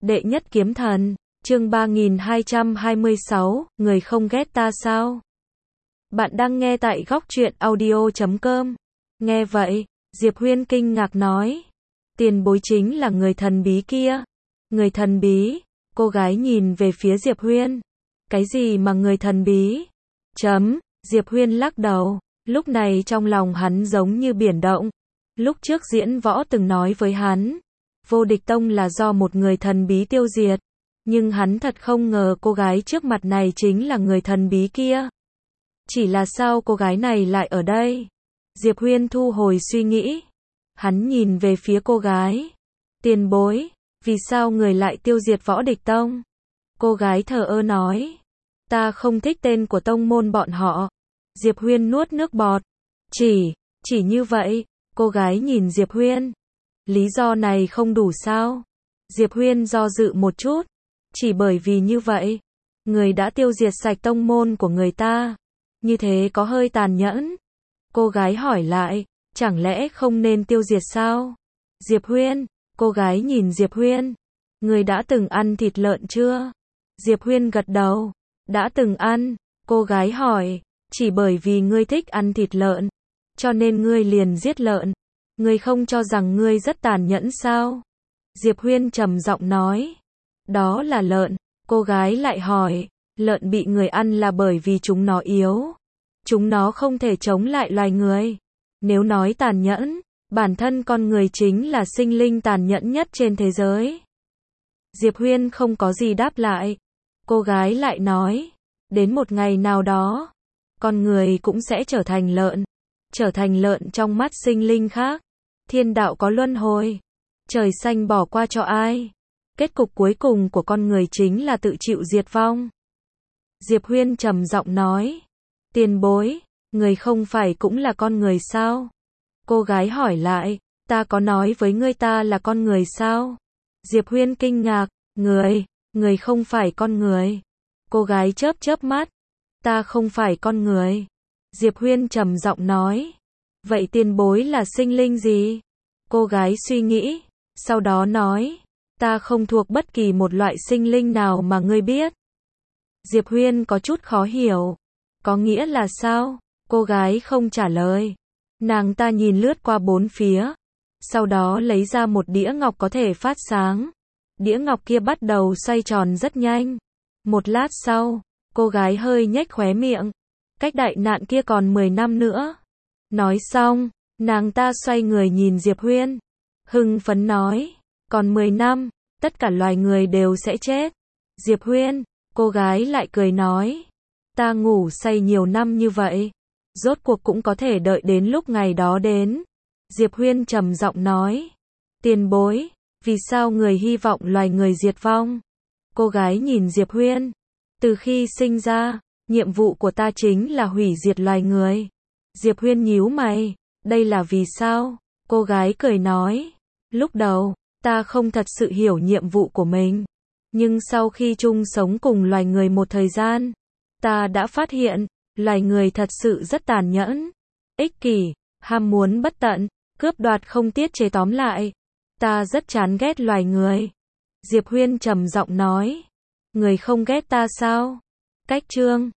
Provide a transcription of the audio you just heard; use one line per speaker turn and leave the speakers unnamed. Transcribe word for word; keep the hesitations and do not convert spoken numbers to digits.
Đệ nhất kiếm thần, chương ba nghìn hai trăm hai mươi sáu, người không ghét ta sao? Bạn đang nghe tại góc truyện audio chấm com. Nghe vậy, Diệp Huyên kinh ngạc nói. Tiền bối chính là người thần bí kia. Người thần bí, cô gái nhìn về phía Diệp Huyên. Cái gì mà người thần bí? Chấm, Diệp Huyên lắc đầu, lúc này trong lòng hắn giống như biển động. Lúc trước diễn võ từng nói với hắn, vô địch tông là do một người thần bí tiêu diệt. Nhưng hắn thật không ngờ cô gái trước mặt này chính là người thần bí kia. Chỉ là sao cô gái này lại ở đây? Diệp Huyên thu hồi suy nghĩ. Hắn nhìn về phía cô gái. Tiền bối, vì sao người lại tiêu diệt võ địch tông? Cô gái thờ ơ nói. Ta không thích tên của tông môn bọn họ. Diệp Huyên nuốt nước bọt. Chỉ, chỉ như vậy, cô gái nhìn Diệp Huyên. Lý do này không đủ sao? Diệp Huyên do dự một chút. Chỉ bởi vì như vậy, người đã tiêu diệt sạch tông môn của người ta. Như thế có hơi tàn nhẫn. Cô gái hỏi lại, chẳng lẽ không nên tiêu diệt sao? Diệp Huyên, cô gái nhìn Diệp Huyên. Người đã từng ăn thịt lợn chưa? Diệp Huyên gật đầu. Đã từng ăn. Cô gái hỏi, chỉ bởi vì ngươi thích ăn thịt lợn, cho nên ngươi liền giết lợn. Ngươi không cho rằng ngươi rất tàn nhẫn sao? Diệp Huyên trầm giọng nói. Đó là lợn. Cô gái lại hỏi, lợn bị người ăn là bởi vì chúng nó yếu. Chúng nó không thể chống lại loài người. Nếu nói tàn nhẫn, bản thân con người chính là sinh linh tàn nhẫn nhất trên thế giới. Diệp Huyên không có gì đáp lại. Cô gái lại nói, đến một ngày nào đó, con người cũng sẽ trở thành lợn. Trở thành lợn trong mắt sinh linh khác. Thiên đạo có luân hồi. Trời xanh bỏ qua cho ai? Kết cục cuối cùng của con người chính là tự chịu diệt vong. Diệp Huyên trầm giọng nói. Tiền bối, người không phải cũng là con người sao? Cô gái hỏi lại, ta có nói với ngươi ta là con người sao? Diệp Huyên kinh ngạc, người, người không phải con người. Cô gái chớp chớp mắt, ta không phải con người. Diệp Huyên trầm giọng nói, vậy tiền bối là sinh linh gì? Cô gái suy nghĩ, sau đó nói, ta không thuộc bất kỳ một loại sinh linh nào mà ngươi biết. Diệp Huyên có chút khó hiểu. Có nghĩa là sao? Cô gái không trả lời. Nàng ta nhìn lướt qua bốn phía. Sau đó lấy ra một đĩa ngọc có thể phát sáng. Đĩa ngọc kia bắt đầu xoay tròn rất nhanh. Một lát sau, cô gái hơi nhếch khóe miệng. Cách đại nạn kia còn mười năm nữa. Nói xong, nàng ta xoay người nhìn Diệp Huyên. Hưng phấn nói, còn mười năm, tất cả loài người đều sẽ chết. Diệp Huyên, cô gái lại cười nói, ta ngủ say nhiều năm như vậy, rốt cuộc cũng có thể đợi đến lúc ngày đó đến. Diệp Huyên trầm giọng nói, tiền bối, vì sao người hy vọng loài người diệt vong? Cô gái nhìn Diệp Huyên, từ khi sinh ra, nhiệm vụ của ta chính là hủy diệt loài người. Diệp Huyên nhíu mày, đây là vì sao? Cô gái cười nói, lúc đầu, ta không thật sự hiểu nhiệm vụ của mình. Nhưng sau khi chung sống cùng loài người một thời gian, ta đã phát hiện, loài người thật sự rất tàn nhẫn, ích kỷ, ham muốn bất tận, cướp đoạt không tiết chế tóm lại. Ta rất chán ghét loài người. Diệp Huyên trầm giọng nói, người không ghét ta sao? Cách chương